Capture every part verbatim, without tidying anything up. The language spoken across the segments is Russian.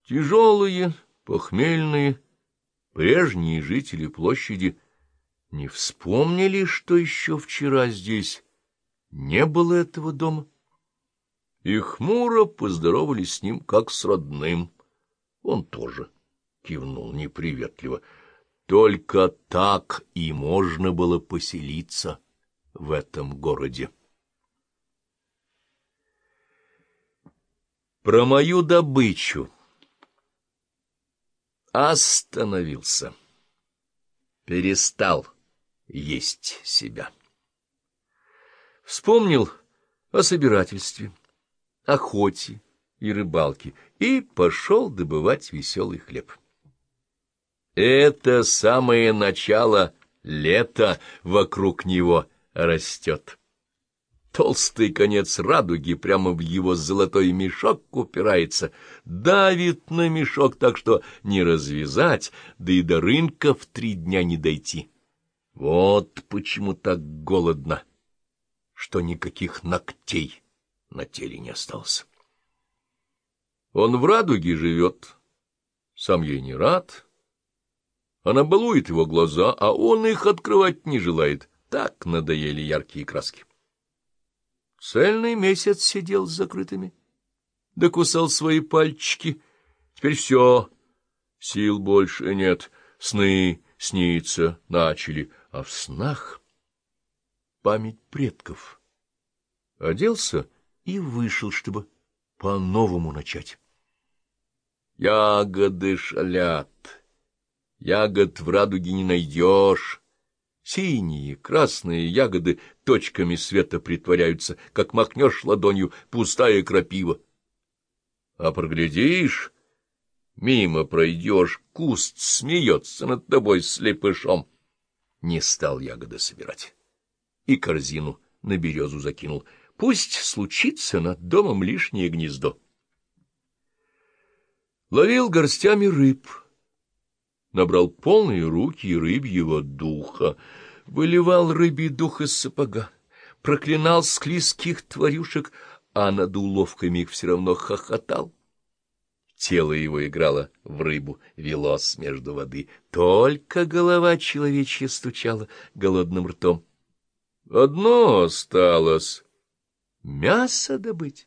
Тяжелые, похмельные, прежние жители площади не вспомнили, что еще вчера здесь не было этого дома, и хмуро поздоровались с ним, как с родным. Он тоже кивнул неприветливо. Только так и можно было поселиться в этом городе. Про мою добычу. Остановился. Перестал есть себя. Вспомнил о собирательстве, охоте и рыбалке и пошел добывать веселый хлеб. Это самое начало лета вокруг него растет. Толстый конец радуги прямо в его золотой мешок упирается, давит на мешок так, что не развязать, да и до рынка в три дня не дойти. Вот почему так голодно, что никаких ногтей на теле не осталось. Он в радуге живет, сам ей не рад. Она балует его глаза, а он их открывать не желает. Так надоели яркие краски. Цельный месяц сидел с закрытыми, докусал свои пальчики. Теперь все, сил больше нет, сны сниться начали, а в снах память предков. Оделся и вышел, чтобы по-новому начать. Ягоды шалят, ягод в радуге не найдешь. Синие, красные ягоды точками света притворяются, как махнешь ладонью, пустая крапива. А проглядишь, мимо пройдешь, куст смеется над тобой слепышом. Не стал ягоды собирать. И корзину на березу закинул. Пусть случится над домом лишнее гнездо. Ловил горстями рыб. Набрал полные руки рыбьего духа, выливал рыбий дух из сапога, проклинал склизких тварюшек, а над уловками их все равно хохотал. Тело его играло в рыбу, велось между воды, только голова человечья стучала голодным ртом. Одно осталось — мясо добыть.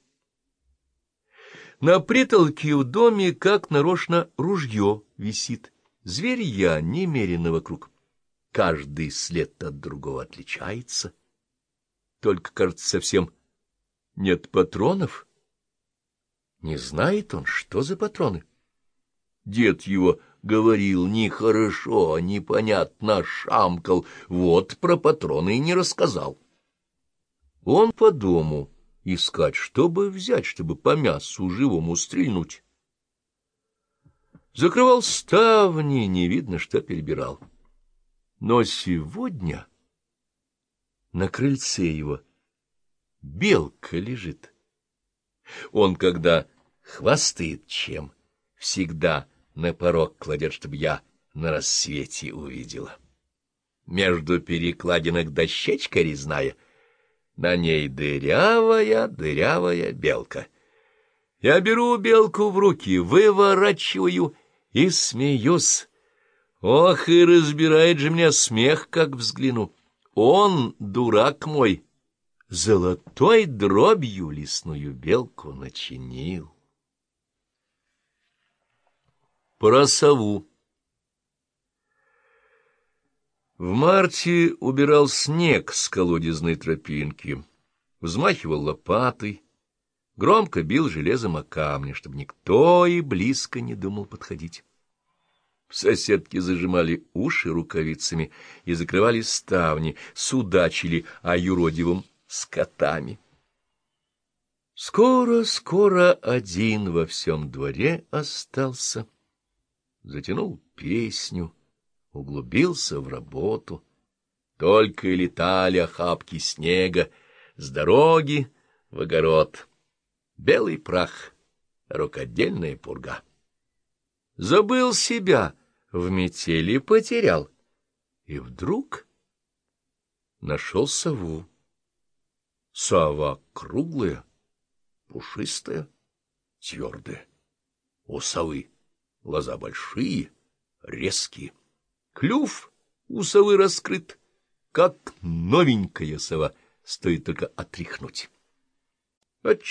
На притолке в доме, как нарочно, ружье висит. Зверья немерено вокруг. Каждый след от другого отличается. Только, кажется, совсем нет патронов. Не знает он, что за патроны. Дед его говорил нехорошо, непонятно, шамкал, вот про патроны и не рассказал. Он по дому искать, чтобы взять, чтобы по мясу живому стрельнуть. Закрывал ставни, не видно, что перебирал. Но сегодня на крыльце его белка лежит. Он, когда хвастает чем, всегда на порог кладет, чтобы я на рассвете увидела. Между перекладинок дощечка резная, на ней дырявая, дырявая белка. Я беру белку в руки, выворачиваю и смеюсь. Ох, и разбирает же меня смех, как взгляну. Он, дурак мой, золотой дробью лесную белку начинил. Про сову. В марте убирал снег с колодезной тропинки, взмахивал лопатой, громко бил железом о камни, чтобы никто и близко не думал подходить. Соседки зажимали уши рукавицами и закрывали ставни, судачили о юродивом с котами. Скоро-скоро один во всем дворе остался, затянул песню, углубился в работу. Только и летали охапки снега с дороги в огород. Белый прах, рукодельная пурга. Забыл себя, в метели потерял. И вдруг нашел сову. Сова круглая, пушистая, твердая. У совы глаза большие, резкие, клюв у совы раскрыт, как новенькая сова, стоит только отряхнуть.